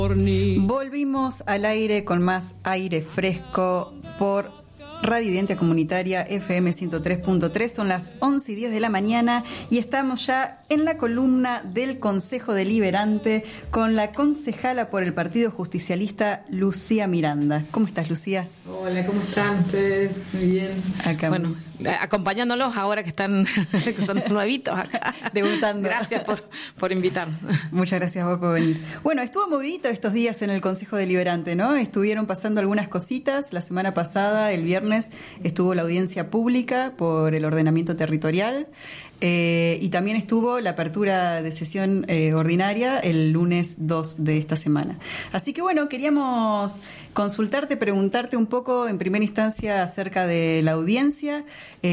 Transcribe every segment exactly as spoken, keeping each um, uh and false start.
Volvimos al aire con más aire fresco por Radio Identia Comunitaria F M ciento tres punto tres. Son las once y diez de la mañana y estamos ya en la columna del Consejo Deliberante con la concejala por el Partido Justicialista, Lucía Miranda. ¿Cómo estás, Lucía? Hola, ¿cómo están ustedes? Muy bien. Acá. Bueno, acompañándolos ahora que están, que son nuevitos acá. Debutando. Gracias por, por invitarnos. Muchas gracias a vos por venir. Bueno, estuvo movidito estos días en el Consejo Deliberante, ¿no? Estuvieron pasando algunas cositas. La semana pasada, el viernes, estuvo la audiencia pública por el ordenamiento territorial. Eh, y también estuvo la apertura de sesión eh, ordinaria el lunes dos de esta semana. Así que bueno, queríamos consultarte, preguntarte un poco en primera instancia acerca de la audiencia.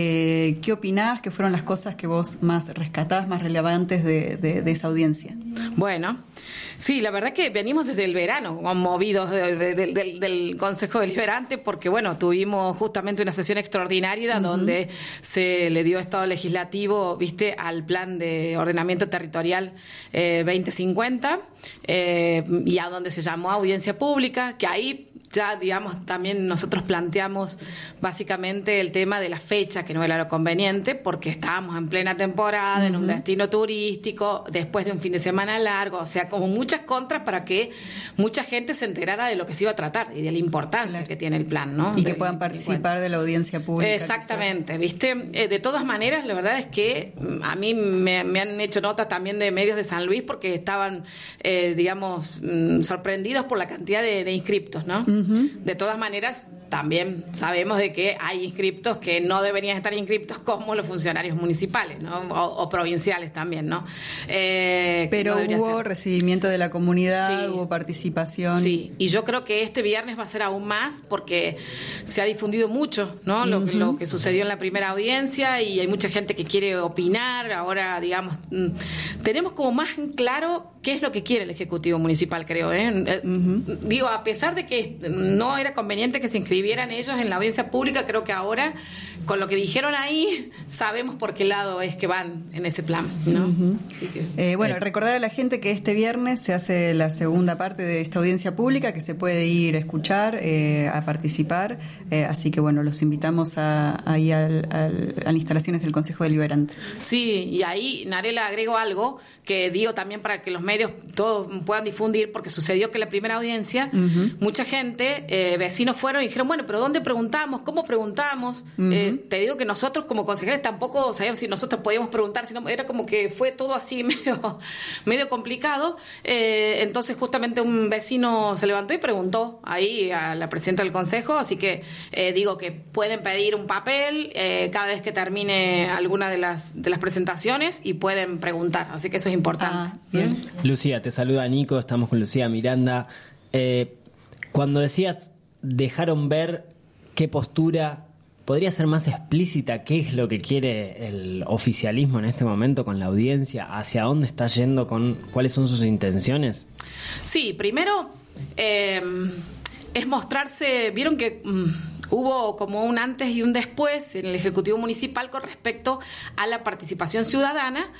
Eh, ¿Qué opinás? ¿Qué fueron las cosas que vos más rescatás, más relevantes de, de, de esa audiencia? Bueno, sí, la verdad que venimos desde el verano movidos de, de, de, del, del Consejo Deliberante porque, bueno, tuvimos justamente una sesión extraordinaria uh-huh. donde se le dio estado legislativo, viste, al plan de ordenamiento territorial eh, veinte cincuenta eh, y a donde se llamó audiencia pública, que ahí ya, digamos, también nosotros planteamos básicamente el tema de la fecha, que no era lo conveniente, porque estábamos en plena temporada, uh-huh. en un destino turístico, después de un fin de semana largo, o sea, como muchas contras para que mucha gente se enterara de lo que se iba a tratar y de la importancia claro. que tiene el plan, ¿no? Y que puedan participar de la audiencia pública. Exactamente, quizás. ¿Viste? Eh, de todas maneras, la verdad es que a mí me, me han hecho notas también de medios de San Luis porque estaban, eh, digamos, mm, sorprendidos por la cantidad de, de inscriptos, ¿no? Uh-huh. De todas maneras, también sabemos de que hay inscriptos que no deberían estar inscriptos como los funcionarios municipales, ¿no? o, o provinciales también, ¿no? Eh, Pero no hubo ser. recibimiento de la comunidad, sí. hubo participación. Sí, y yo creo que este viernes va a ser aún más porque se ha difundido mucho, ¿no? Lo, uh-huh. lo que sucedió en la primera audiencia y hay mucha gente que quiere opinar. Ahora, digamos, tenemos como más en claro qué es lo que quiere el Ejecutivo Municipal, creo, ¿eh? Uh-huh. Digo, a pesar de que no era conveniente que se inscribieran vieran ellos en la audiencia pública, creo que ahora con lo que dijeron ahí sabemos por qué lado es que van en ese plan, ¿no? Uh-huh. Así que, eh, bueno, eh. recordar a la gente que este viernes se hace la segunda parte de esta audiencia pública que se puede ir a escuchar, eh, a participar, eh, así que bueno, los invitamos a, ahí al, al, a las instalaciones del Consejo Deliberante. Sí, y ahí Narela agrego algo que digo también para que los medios todos puedan difundir, porque sucedió que en la primera audiencia uh-huh. mucha gente, eh, vecinos fueron y dijeron, bueno, pero ¿dónde preguntamos? ¿Cómo preguntamos? Uh-huh. Eh, te digo que nosotros como consejeros tampoco sabíamos si nosotros podíamos preguntar, sino era como que fue todo así medio, medio complicado. Eh, entonces justamente un vecino se levantó y preguntó ahí a la presidenta del consejo, así que eh, digo que pueden pedir un papel eh, cada vez que termine alguna de las, de las presentaciones y pueden preguntar, así que eso es importante. Ah, bien. Lucía, te saluda Nico, estamos con Lucía Miranda. Eh, cuando decías dejaron ver qué postura, ¿podría ser más explícita qué es lo que quiere el oficialismo en este momento con la audiencia? ¿Hacia dónde está yendo? Con ¿cuáles son sus intenciones? Sí, primero eh, es mostrarse, vieron que mmm, hubo como un antes y un después en el Ejecutivo Municipal con respecto a la participación ciudadana,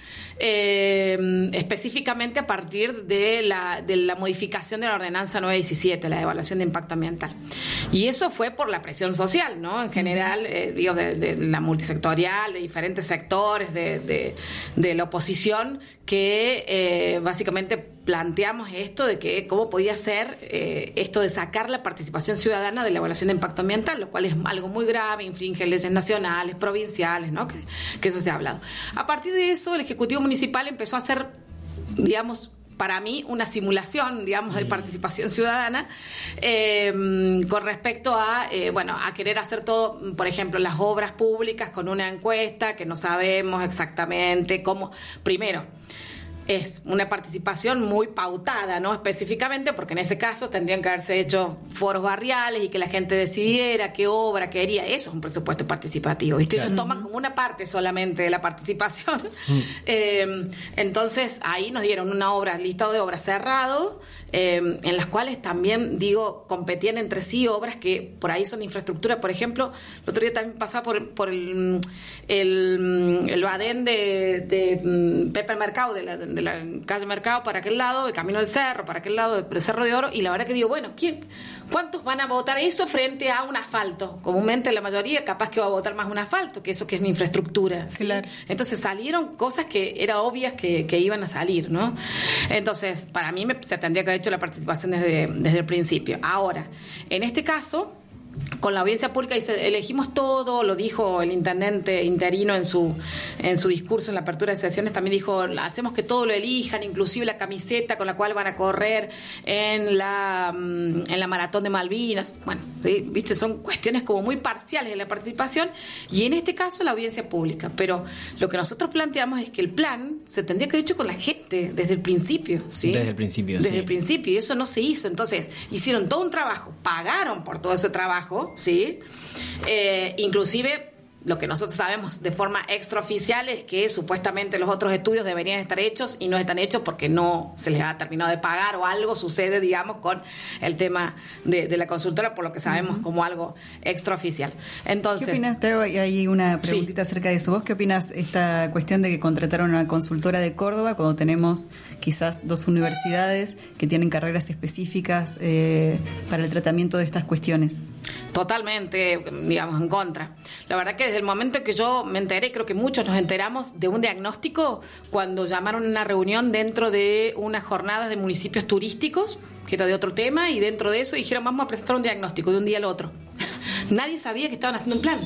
eh, específicamente a partir de la, de la modificación de la ordenanza nueve diecisiete, la evaluación de impacto ambiental. Y eso fue por la presión social, ¿no? En general, eh, digo, de, de la multisectorial, de diferentes sectores de, de, de la oposición, que eh, básicamente planteamos esto de que cómo podía ser eh, esto de sacar la participación ciudadana de la evaluación de impacto ambiental, lo cual es algo muy grave, infringe leyes nacionales, provinciales, ¿no? Que, que eso se ha hablado. A partir de eso, el Ejecutivo Municipal empezó a hacer, digamos, para mí, una simulación, digamos, de participación ciudadana eh, con respecto a, eh, bueno, a querer hacer todo, por ejemplo, las obras públicas con una encuesta que no sabemos exactamente cómo. Primero, es una participación muy pautada, ¿no? Específicamente, porque en ese caso tendrían que haberse hecho foros barriales y que la gente decidiera qué obra quería. Eso es un presupuesto participativo, ¿viste? Claro. Ellos toman como una parte solamente de la participación. Mm. Eh, entonces, ahí nos dieron una obra, listado de obras cerrado, eh, en las cuales también, digo, competían entre sí obras que por ahí son infraestructura. Por ejemplo, el otro día también pasaba por, por el, el, el badén de, de Pepe Mercado, de la, de la calle Mercado para aquel lado, de Camino del Cerro, para aquel lado del Cerro de Oro, y la verdad que digo, bueno, ¿quién, ¿cuántos van a votar eso frente a un asfalto? Comúnmente la mayoría capaz que va a votar más un asfalto que eso que es una infraestructura, ¿sí? Claro. Entonces salieron cosas que era obvias que, que iban a salir, ¿no? Entonces, para mí me, se tendría que haber hecho la participación desde, desde el principio. Ahora, en este caso, con la audiencia pública dice, elegimos todo, lo dijo el intendente interino en su en su discurso en la apertura de sesiones, también dijo, hacemos que todo lo elijan, inclusive la camiseta con la cual van a correr en la en la maratón de Malvinas. Bueno, ¿sí? Viste, son cuestiones como muy parciales de la participación, y en este caso la audiencia pública. Pero lo que nosotros planteamos es que el plan se tendría que haber hecho con la gente desde el principio, ¿sí? Desde el principio, Desde sí. el principio, y eso no se hizo. Entonces, hicieron todo un trabajo, pagaron por todo ese trabajo, ¿sí? Eh, inclusive lo que nosotros sabemos de forma extraoficial es que supuestamente los otros estudios deberían estar hechos y no están hechos porque no se les ha terminado de pagar, o algo sucede, digamos, con el tema de, de la consultora, por lo que sabemos uh-huh. como algo extraoficial. Entonces, ¿qué opinas? Te hago ahí una preguntita sí. acerca de eso. ¿Vos qué opinas esta cuestión de que contrataron a una consultora de Córdoba cuando tenemos quizás dos universidades que tienen carreras específicas eh, para el tratamiento de estas cuestiones? Totalmente, digamos, en contra. La verdad que desde el momento que yo me enteré, creo que muchos nos enteramos de un diagnóstico cuando llamaron a una reunión dentro de unas jornadas de municipios turísticos, que era de otro tema, y dentro de eso dijeron, vamos a presentar un diagnóstico de un día al otro. Nadie sabía que estaban haciendo un plan.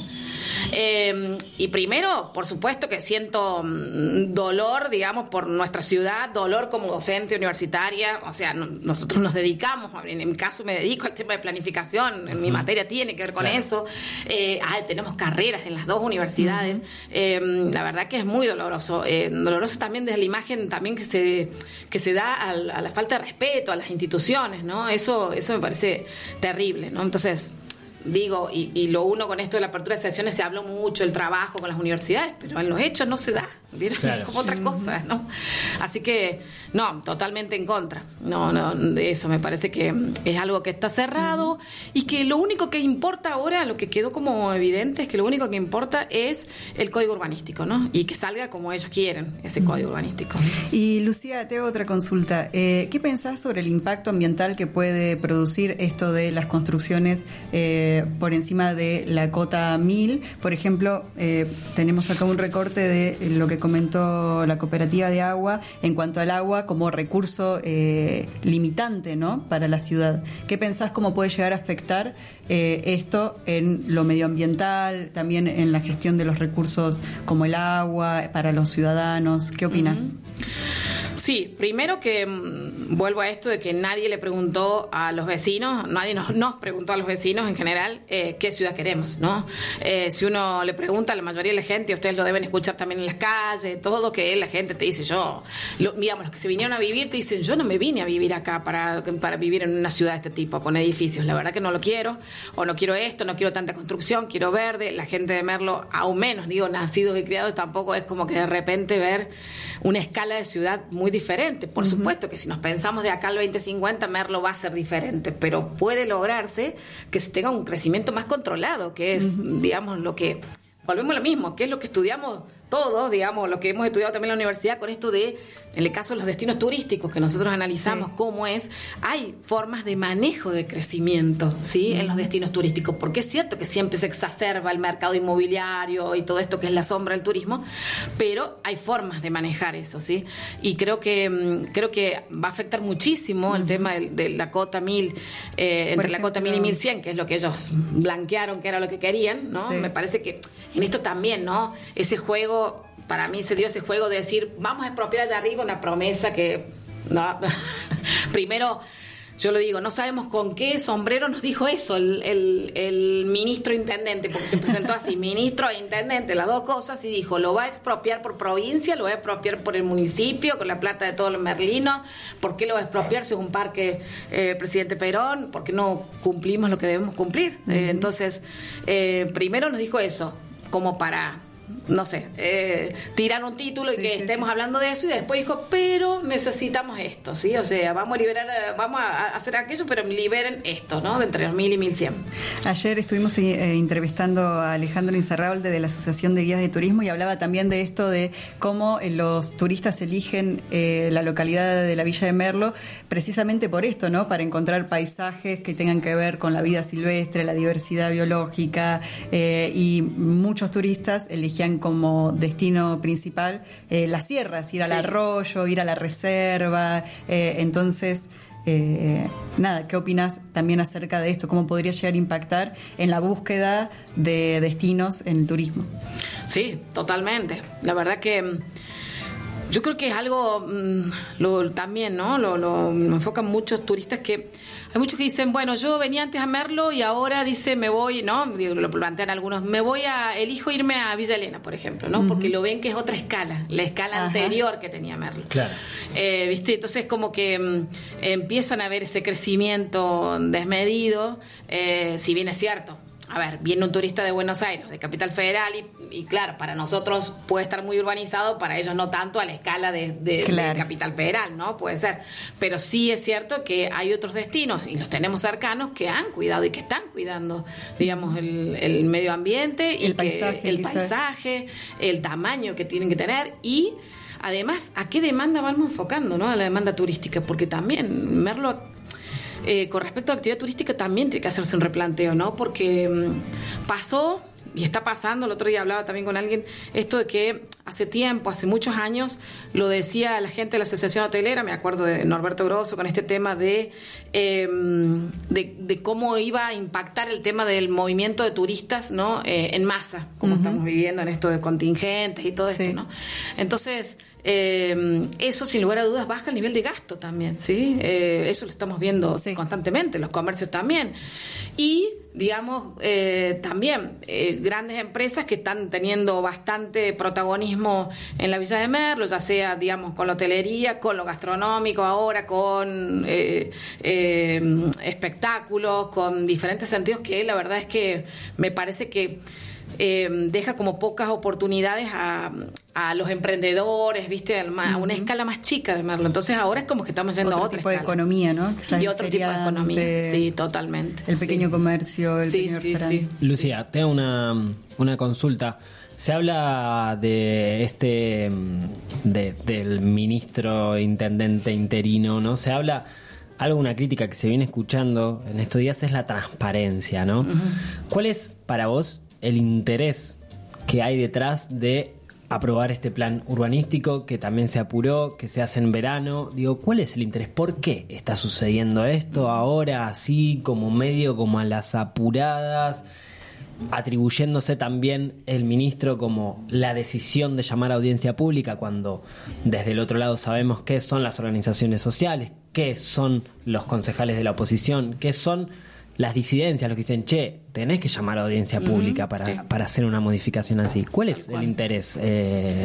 Eh, y primero, por supuesto que siento mm, dolor, digamos, por nuestra ciudad, dolor como docente universitaria. O sea, no, nosotros nos dedicamos, en mi caso me dedico al tema de planificación, en uh-huh. mi materia tiene que ver con claro. eso. Eh, ah, tenemos carreras en las dos universidades. Uh-huh. Eh, la verdad que es muy doloroso. Eh, doloroso también desde la imagen también que se, que se da a, a la falta de respeto a las instituciones, ¿no? Eso, eso me parece terrible, ¿no? Entonces, digo, y, y lo uno con esto de la apertura de sesiones, se habló mucho del trabajo con las universidades, pero en los hechos no se da, ¿vieron? Claro. Como otra cosa, ¿no? Así que, no, totalmente en contra. No, no, de eso me parece que es algo que está cerrado, uh-huh. y que lo único que importa ahora, lo que quedó como evidente, es que lo único que importa es el código urbanístico, ¿no? Y que salga como ellos quieren, ese uh-huh. código urbanístico. Y Lucía, te hago otra consulta. Eh, ¿Qué pensás sobre el impacto ambiental que puede producir esto de las construcciones eh, por encima de la cota mil? Por ejemplo, eh, tenemos acá un recorte de lo que comentó la cooperativa de agua en cuanto al agua como recurso eh, limitante, ¿no?, para la ciudad. ¿Qué pensás cómo puede llegar a afectar eh, esto en lo medioambiental, también en la gestión de los recursos como el agua para los ciudadanos? ¿Qué opinas? Uh-huh. Sí, primero que mmm, vuelvo a esto de que nadie le preguntó a los vecinos, nadie nos, nos preguntó a los vecinos en general eh, qué ciudad queremos, ¿no? Eh, si uno le pregunta a la mayoría de la gente, ustedes lo deben escuchar también en las calles, todo, que la gente te dice, yo, lo, digamos, los que se vinieron a vivir te dicen, yo no me vine a vivir acá para, para vivir en una ciudad de este tipo, con edificios, la verdad que no lo quiero, o no quiero esto, no quiero tanta construcción, quiero verde. La gente de Merlo, aún menos, digo, nacidos y criados, tampoco es como que de repente ver una escala de ciudad muy diferente. Por uh-huh. supuesto que si nos pensamos de acá al veinte cincuenta, Merlo va a ser diferente, pero puede lograrse que se tenga un crecimiento más controlado, que es, uh-huh. digamos, lo que, volvemos a lo mismo, que es lo que estudiamos todos, digamos, lo que hemos estudiado también en la universidad con esto de, en el caso de los destinos turísticos que nosotros analizamos sí. cómo es, hay formas de manejo de crecimiento, ¿sí? Uh-huh. en los destinos turísticos, porque es cierto que siempre se exacerba el mercado inmobiliario y todo esto que es la sombra del turismo, pero hay formas de manejar eso, ¿sí? Y creo que creo que va a afectar muchísimo uh-huh. el tema de, de la cota mil, eh, entre ejemplo, la cota mil y mil cien, que es lo que ellos blanquearon que era lo que querían, ¿no? Sí. Me parece que en esto también, ¿no? Ese juego, para mí se dio ese juego de decir, vamos a expropiar allá arriba, una promesa que, no, primero, yo lo digo, no sabemos con qué sombrero nos dijo eso el, el, el ministro intendente, porque se presentó así, ministro e intendente, las dos cosas, y dijo, lo va a expropiar por provincia, lo va a expropiar por el municipio, con la plata de todos los merlinos. ¿Por qué lo va a expropiar si es un parque eh, presidente Perón? Porque no cumplimos lo que debemos cumplir. Uh-huh. Eh, entonces, eh, primero nos dijo eso, como para no sé, eh, tirar un título Sí, y que sí, estemos sí. hablando de eso, y después dijo, pero necesitamos esto, ¿sí? O sea, vamos a liberar, vamos a hacer aquello, pero liberen esto, ¿no? De entre los mil y mil cien. Ayer estuvimos eh, entrevistando a Alejandro Incerralde de la Asociación de Guías de Turismo y hablaba también de esto de cómo eh, los turistas eligen eh, la localidad de la Villa de Merlo precisamente por esto, ¿no? Para encontrar paisajes que tengan que ver con la vida silvestre, la diversidad biológica, eh, y muchos turistas elegían como destino principal eh, las sierras, ir al Sí. arroyo, ir a la reserva, eh, entonces... Eh, nada, ¿qué opinas también acerca de esto? ¿Cómo podría llegar a impactar en la búsqueda de destinos en el turismo? Sí, totalmente. La verdad que mm, yo creo que es algo mm, lo, también, ¿no? Lo, lo, lo enfocan muchos turistas que hay muchos que dicen, bueno, yo venía antes a Merlo y ahora dice me voy, ¿no? Digo, lo plantean algunos, me voy a, elijo irme a Villa Elena, por ejemplo, ¿no? Uh-huh. Porque lo ven que es otra escala, la escala Ajá. anterior que tenía Merlo. Claro. Eh, ¿viste? Entonces como que mm, empiezan a ver ese crecimiento desmedido, eh, si bien es cierto. A ver, viene un turista de Buenos Aires, de Capital Federal, y, y claro, para nosotros puede estar muy urbanizado, para ellos no tanto a la escala de, de, claro. de Capital Federal, ¿no? Puede ser. Pero sí es cierto que hay otros destinos, y los tenemos cercanos, que han cuidado y que están cuidando, digamos, el, el medio ambiente, y el que, paisaje, el paisaje, el tamaño que tienen que tener, y además, ¿a qué demanda vamos enfocando, ¿no? A la demanda turística, porque también Merlo... Eh, con respecto a la actividad turística también tiene que hacerse un replanteo, ¿no? Porque mmm, pasó, y está pasando, el otro día hablaba también con alguien, esto de que hace tiempo, hace muchos años, lo decía la gente de la Asociación Hotelera, me acuerdo de Norberto Grosso, con este tema de, eh, de, de cómo iba a impactar el tema del movimiento de turistas, ¿no? Eh, en masa, como uh-huh. estamos viviendo en esto de contingentes y todo sí. esto, ¿no? Entonces... Eh, eso sin lugar a dudas baja el nivel de gasto también, ¿sí? Eh, eso lo estamos viendo sí. constantemente, los comercios también. Y, digamos, eh, también eh, grandes empresas que están teniendo bastante protagonismo en la Villa de Merlo, ya sea, digamos, con la hotelería, con lo gastronómico ahora, con eh, eh, espectáculos, con diferentes sentidos que la verdad es que me parece que Eh, deja como pocas oportunidades a, a los emprendedores, viste, a una uh-huh. escala más chica de Merlo. Entonces ahora es como que estamos yendo otro a otra tipo escala. de economía, ¿no? Y otro tipo de economía, sí, totalmente. El pequeño sí. comercio, el sí, pequeño sí, restaurante. Sí. Lucía, tengo una, una consulta. Se habla de este de, del ministro intendente interino, ¿no? Se habla algo, una crítica que se viene escuchando en estos días es la transparencia, ¿no? Uh-huh. ¿Cuál es para vos el interés que hay detrás de aprobar este plan urbanístico que también se apuró, que se hace en verano? Digo, ¿cuál es el interés? ¿Por qué está sucediendo esto ahora así, como medio como a las apuradas, atribuyéndose también el ministro como la decisión de llamar a audiencia pública, cuando desde el otro lado sabemos qué son las organizaciones sociales, qué son los concejales de la oposición, qué son las disidencias, los que dicen, che, tenés que llamar a audiencia pública mm, para, sí. para hacer una modificación así? ¿Cuál es el interés? Eh...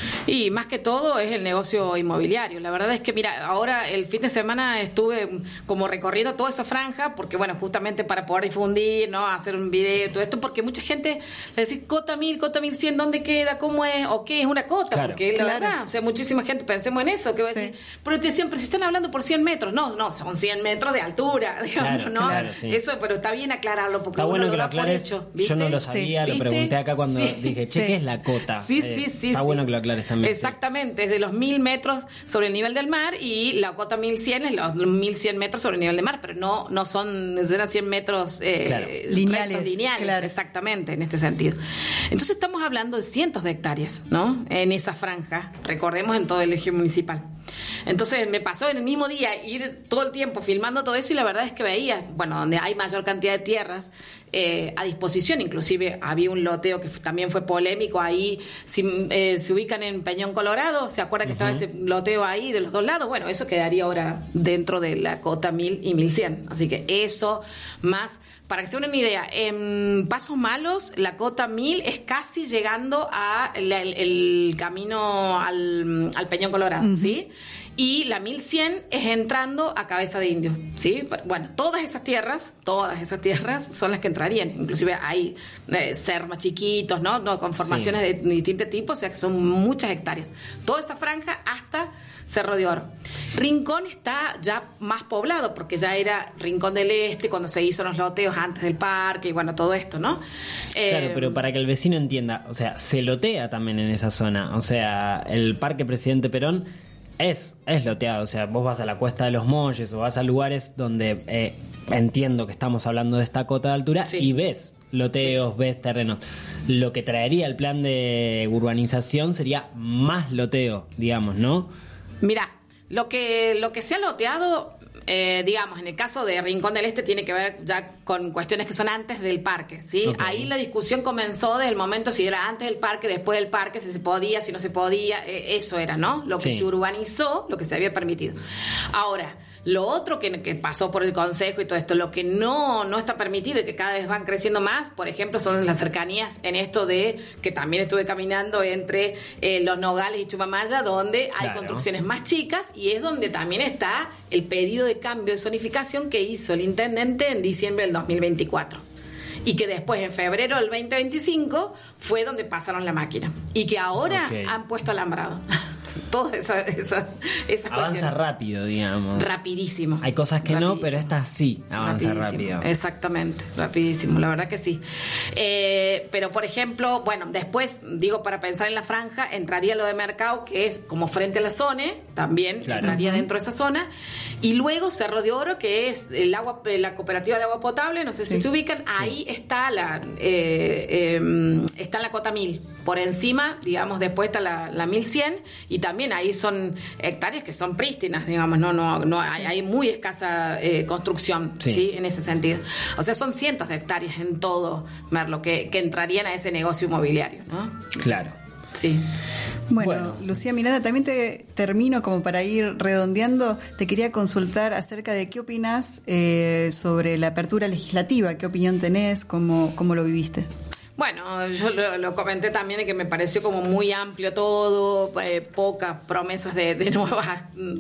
Y más que todo es el negocio inmobiliario. La verdad es que, mira, ahora el fin de semana estuve como recorriendo toda esa franja, porque bueno, justamente para poder difundir, ¿no? Hacer un video, todo esto, porque mucha gente le dice, cota mil, cota mil cien, ¿dónde queda? ¿Cómo es? ¿O qué es una cota? Claro, porque la claro. verdad, o sea, muchísima gente, pensemos en eso, que va a sí. decir, pero te decían, pero si están hablando por cien metros. No, no, son cien metros de altura, digamos, claro, ¿no? Claro, sí. Eso, pero está bien aclararlo, porque está bueno uno que lo lo da por aclares. hecho. Yo no lo sabía, sí. lo pregunté acá cuando sí. dije, che, sí. ¿qué es la cota? Sí, eh, sí, sí. Está sí. bueno que lo aclares también. Exactamente, es de los mil metros sobre el nivel del mar, y la cota mil cien es los mil cien metros sobre el nivel del mar, pero no, no son, eran cien metros eh, claro. lineales, lineales claro. Exactamente, en este sentido. Entonces estamos hablando de cientos de hectáreas, ¿no? En esa franja, recordemos, en todo el eje municipal. Entonces me pasó en el mismo día ir todo el tiempo filmando todo eso, y la verdad es que veía, bueno, donde hay mayor cantidad de tierras eh, a disposición, inclusive había un loteo que también fue polémico ahí, si eh, se ubican en Peñón Colorado, ¿se acuerdan que uh-huh. estaba ese loteo ahí de los dos lados? Bueno, eso quedaría ahora dentro de la cota mil y mil cien, así que eso más... Para que se den una idea, en Pasos Malos, la cota mil es casi llegando a la, el, el camino al, al Peñón Colorado, uh-huh. ¿sí? y la mil cien es entrando a Cabeza de Indio, ¿sí? Bueno, todas esas tierras, todas esas tierras son las que entrarían, inclusive hay eh, ser más chiquitos, ¿no? ¿no? Con formaciones sí. de distintos tipos, o sea que son muchas hectáreas. Toda esta franja hasta Cerro de Oro. Rincón está ya más poblado, porque ya era Rincón del Este cuando se hizo los loteos antes del parque y bueno, todo esto, ¿no? Claro, eh, pero para que el vecino entienda, o sea, se lotea también en esa zona, o sea, el Parque Presidente Perón es, es loteado, o sea, vos vas a la Cuesta de los Molles o vas a lugares donde eh, entiendo que estamos hablando de esta cota de altura sí. y ves loteos, sí. ves terrenos. Lo que traería el plan de urbanización sería más loteo, digamos, ¿no? Mira, lo que, lo que se ha loteado, eh, digamos, en el caso de Rincón del Este tiene que ver ya con cuestiones que son antes del parque, ¿sí? Okay. Ahí la discusión comenzó desde el momento si era antes del parque, después del parque, si se podía, si no se podía, eh, eso era, ¿no? Lo que sí. se urbanizó, lo que se había permitido. Ahora, lo otro que, que pasó por el Consejo y todo esto, lo que no, no está permitido y que cada vez van creciendo más, por ejemplo, son las cercanías en esto de que también estuve caminando entre eh, Los Nogales y Chumamaya, donde hay claro. construcciones más chicas y es donde también está el pedido de cambio de zonificación que hizo el intendente en diciembre del dos mil veinticuatro. Y que después, en febrero del veinte veinticinco, fue donde pasaron la máquina. Y que ahora okay. han puesto alambrado. Todas esas, esas, esas avanza cuestiones. Rápido, digamos. Rapidísimo. Hay cosas que rapidísimo. no, pero esta sí avanza rapidísimo. rápido. Exactamente, rapidísimo, la verdad que sí. Eh, pero, por ejemplo, bueno, después, digo, para pensar en la franja, entraría lo de Mercado, que es como frente a la zona, también claro. entraría uh-huh. dentro de esa zona. Y luego Cerro de Oro, que es el agua, la cooperativa de agua potable, no sé sí. si se ubican, ahí sí. está la eh, eh, está en la cota mil. Por encima, digamos, después está la, la mil cien y también ahí son hectáreas que son prístinas, digamos, no no no sí. hay, hay muy escasa eh, construcción, sí. ¿sí? En ese sentido. O sea, son cientos de hectáreas en todo, Merlo, que, que entrarían a ese negocio inmobiliario, ¿no? Claro. Sí. Bueno, bueno, Lucía Miranda, también te termino como para ir redondeando, te quería consultar acerca de qué opinas eh, sobre la apertura legislativa, qué opinión tenés, cómo, cómo lo viviste. Bueno, yo lo, lo comenté también de que me pareció como muy amplio todo, eh, pocas promesas de, de nuevas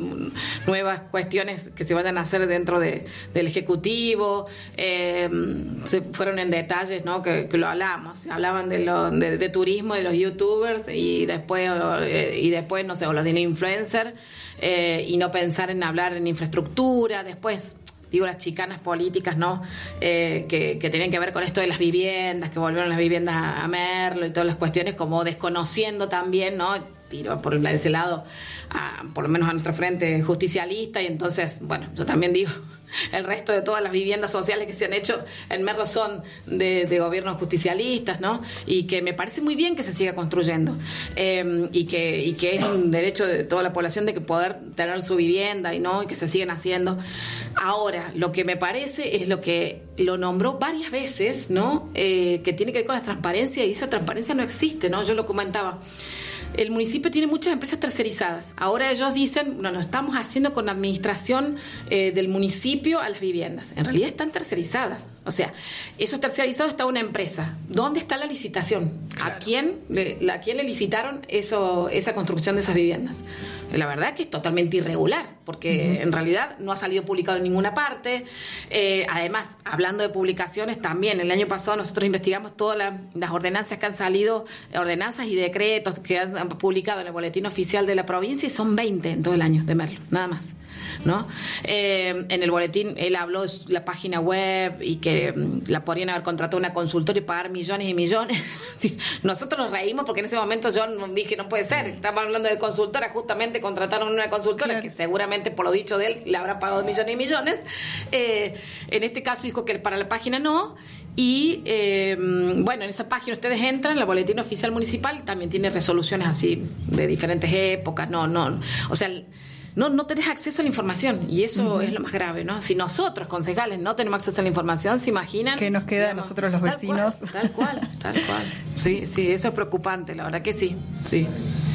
nuevas cuestiones que se vayan a hacer dentro de, del Ejecutivo. Eh, se fueron en detalles, ¿no? Que, que lo hablamos. Se hablaban de, lo, de, de turismo, de los youtubers y después, eh, y después no sé, o los de los influencers eh, y no pensar en hablar en infraestructura. Después, digo, las chicanas políticas, ¿no? Eh, que, que tienen que ver con esto de las viviendas, que volvieron las viviendas a, a Merlo y todas las cuestiones, como desconociendo también, ¿no? Tiro por ese lado, a, por lo menos a nuestra frente justicialista, y entonces, bueno, yo también digo, el resto de todas las viviendas sociales que se han hecho en Merlo son de, de gobiernos justicialistas, ¿no? Y que me parece muy bien que se siga construyendo eh, y que y que es un derecho de toda la población de que poder tener su vivienda y no y que se sigan haciendo. Ahora, lo que me parece es lo que lo nombró varias veces, ¿no? Eh, que tiene que ver con la transparencia, y esa transparencia no existe, ¿no? Yo lo comentaba. El municipio tiene muchas empresas tercerizadas. Ahora ellos dicen, no, nos estamos haciendo con administración eh, del municipio a las viviendas. En realidad están tercerizadas. O sea, esos tercerizados está una empresa. ¿Dónde está la licitación? Claro. ¿A quién le, a quién le licitaron eso, esa construcción de esas viviendas? La verdad que es totalmente irregular, porque uh-huh. en realidad no ha salido publicado en ninguna parte. Eh, además, hablando de publicaciones, también el año pasado nosotros investigamos todas la, las ordenanzas que han salido, ordenanzas y decretos que han publicado en el boletín oficial de la provincia, y son veinte en todo el año de Merlo, nada más, ¿no? Eh, en el boletín él habló de la página web y que um, la podrían haber contratado una consultora y pagar millones y millones. Nosotros nos reímos porque en ese momento yo dije, no puede ser, estamos hablando de consultora, justamente contrataron una consultora claro. que seguramente por lo dicho de él le habrán pagado millones y millones. Eh, en este caso dijo que para la página no. Y eh, bueno, en esa página ustedes entran, la boletín oficial municipal también tiene resoluciones así de diferentes épocas, no, no, o sea, no, no tenés acceso a la información, y eso uh-huh. es lo más grave, ¿no? Si nosotros, concejales, no tenemos acceso a la información, ¿se imaginan? ¿Qué nos queda a nosotros los vecinos? Tal cual, tal cual, tal cual. Sí, sí, eso es preocupante, la verdad que sí, sí.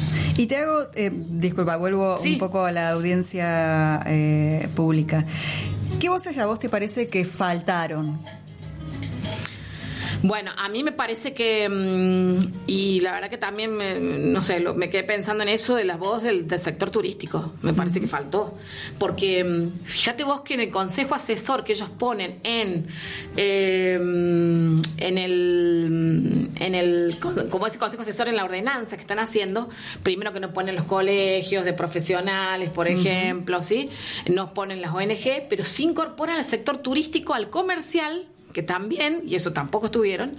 Y te hago, eh, disculpa, vuelvo sí. un poco a la audiencia eh, pública. ¿Qué voces a vos te parece que faltaron? Bueno, a mí me parece que, mmm, y la verdad que también, me, no sé, lo, me quedé pensando en eso de la voz del, del sector turístico. Me parece uh-huh. que faltó. Porque mmm, fíjate vos que en el consejo asesor que ellos ponen en, eh, en el, en el, como ese consejo asesor en la ordenanza que están haciendo, primero que nos ponen los colegios de profesionales, por uh-huh. ejemplo, ¿sí? Nos ponen las O N G, pero sí incorporan al sector turístico, al comercial, que también, y eso tampoco estuvieron,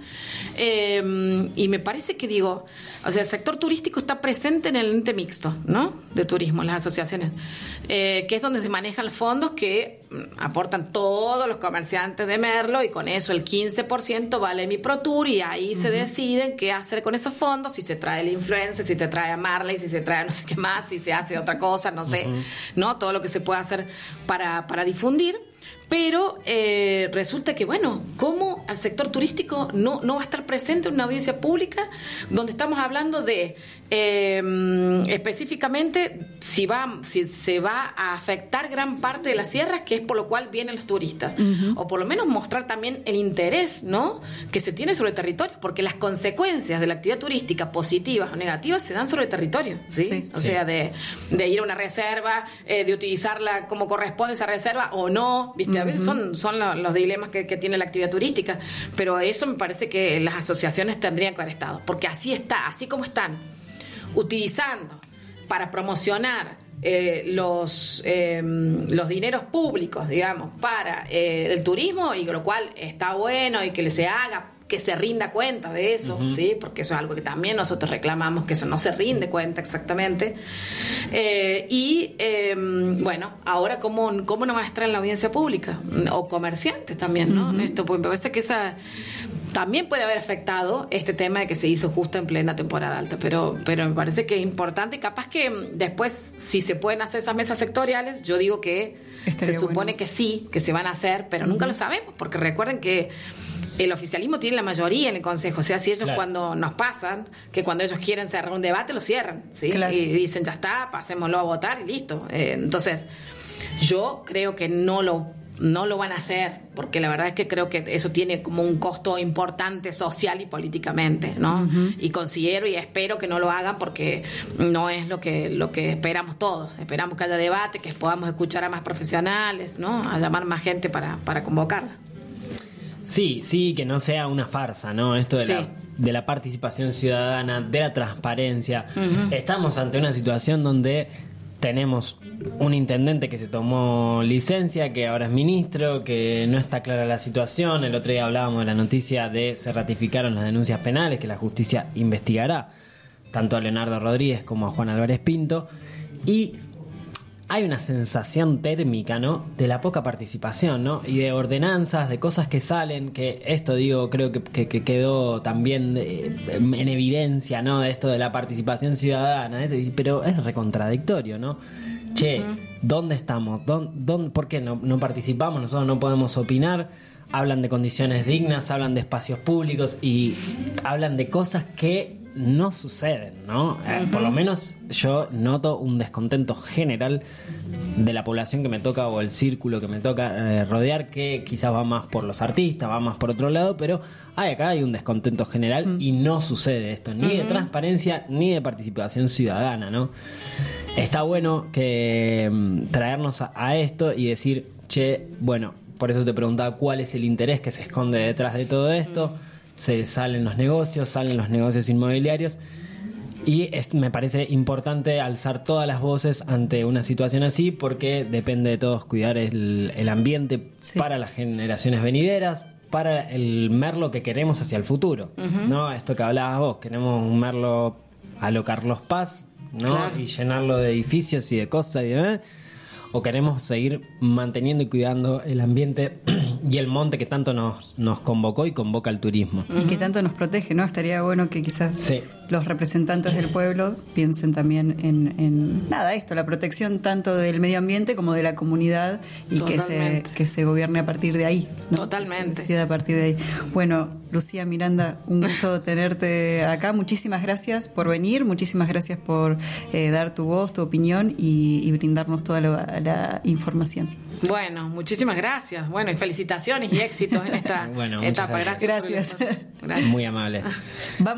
eh, y me parece que digo, o sea, el sector turístico está presente en el ente mixto, ¿no? De turismo, las asociaciones, eh, que es donde se manejan los fondos que aportan todos los comerciantes de Merlo, y con eso el quince por ciento vale mi Pro Tour, y ahí uh-huh. se deciden qué hacer con esos fondos, si se trae el influencer, si se trae a Marley, si se trae no sé qué más, si se hace otra cosa, no sé, uh-huh. ¿no? Todo lo que se puede hacer para, para difundir. Pero eh, resulta que, bueno, ¿cómo al sector turístico no, no va a estar presente en una audiencia pública donde estamos hablando de eh, específicamente si va si se va a afectar gran parte de las sierras, que es por lo cual vienen los turistas? Uh-huh. O por lo menos mostrar también el interés, ¿no?, que se tiene sobre el territorio, porque las consecuencias de la actividad turística, positivas o negativas, se dan sobre el territorio, ¿sí? sí o sí. sea, de, de ir a una reserva, eh, de utilizarla como corresponde esa reserva o no, ¿viste? A veces son, son los, los dilemas que, que tiene la actividad turística, pero eso me parece que las asociaciones tendrían que haber estado, porque así está, así como están utilizando para promocionar eh, los eh, los dineros públicos, digamos, para eh, el turismo, y lo cual está bueno y que se haga, que se rinda cuenta de eso, uh-huh. ¿sí? Porque eso es algo que también nosotros reclamamos, que eso no se rinde cuenta exactamente. Eh, y, eh, bueno, ahora, ¿cómo, ¿cómo no van a estar en la audiencia pública? O comerciantes también, ¿no? Uh-huh. Esto, pues me parece que esa también puede haber afectado este tema de que se hizo justo en plena temporada alta, pero, pero me parece que es importante, y capaz que después, si se pueden hacer esas mesas sectoriales, yo digo que Estaría se supone bueno. que sí, que se van a hacer, pero uh-huh. nunca lo sabemos, porque recuerden que el oficialismo tiene la mayoría en el Consejo. O sea, si ellos claro. cuando nos pasan, que cuando ellos quieren cerrar un debate, lo cierran, ¿sí? Claro. Y dicen, ya está, pasémoslo a votar y listo. Eh, entonces, yo creo que no lo, no lo van a hacer, porque la verdad es que creo que eso tiene como un costo importante social y políticamente, ¿no? Uh-huh. Y considero y espero que no lo hagan, porque no es lo que, lo que esperamos todos. Esperamos que haya debate, que podamos escuchar a más profesionales, ¿no? A llamar más gente para, para convocarla. Sí, sí, que no sea una farsa, ¿no? Esto de, sí. la, de la participación ciudadana, de la transparencia. Uh-huh. Estamos ante una situación donde tenemos un intendente que se tomó licencia, que ahora es ministro, que no está clara la situación. El otro día hablábamos de la noticia de se ratificaron las denuncias penales, que la justicia investigará tanto a Leonardo Rodríguez como a Juan Álvarez Pinto. Y hay una sensación térmica, ¿no?, de la poca participación, ¿no?, y de ordenanzas, de cosas que salen, que esto, digo, creo que, que, que quedó también de, en evidencia, ¿no?, de esto de la participación ciudadana, ¿eh? Pero es recontradictorio, ¿no? Che, uh-huh. ¿dónde estamos? ¿Dónde, dónde, ¿Por qué no, no participamos? Nosotros no podemos opinar. Hablan de condiciones dignas, hablan de espacios públicos y hablan de cosas que no suceden, ¿no? Uh-huh. Eh, por lo menos yo noto un descontento general de la población que me toca, o el círculo que me toca eh, rodear, que quizás va más por los artistas, va más por otro lado, pero hay acá hay un descontento general uh-huh. y no sucede esto, ni uh-huh. de transparencia ni de participación ciudadana, ¿no? Está bueno que um, traernos a, a esto y decir, che, bueno, por eso te preguntaba cuál es el interés que se esconde detrás de todo esto. Uh-huh. Se salen los negocios, salen los negocios inmobiliarios, y es, me parece importante alzar todas las voces ante una situación así, porque depende de todos cuidar el, el ambiente sí. para las generaciones venideras, para el Merlo que queremos hacia el futuro, uh-huh. ¿no? Esto que hablabas vos, queremos un Merlo a lo Carlos Paz, ¿no? Claro. Y llenarlo de edificios y de cosas y demás, o queremos seguir manteniendo y cuidando el ambiente y el monte que tanto nos, nos convocó y convoca al turismo. Y que tanto nos protege, ¿no? Estaría bueno que quizás sí. los representantes del pueblo piensen también en, en nada, esto, la protección tanto del medio ambiente como de la comunidad y que se, que se gobierne a partir de ahí, ¿no? Totalmente. Que se decida a partir de ahí. Bueno, Lucía Miranda, un gusto tenerte acá. Muchísimas gracias por venir, muchísimas gracias por eh, dar tu voz, tu opinión y, y brindarnos toda la, la información. Bueno, muchísimas gracias. Bueno, y felicitaciones y éxitos en esta bueno, etapa. gracias. Gracias. Gracias. Gracias. Muy amable. Vamos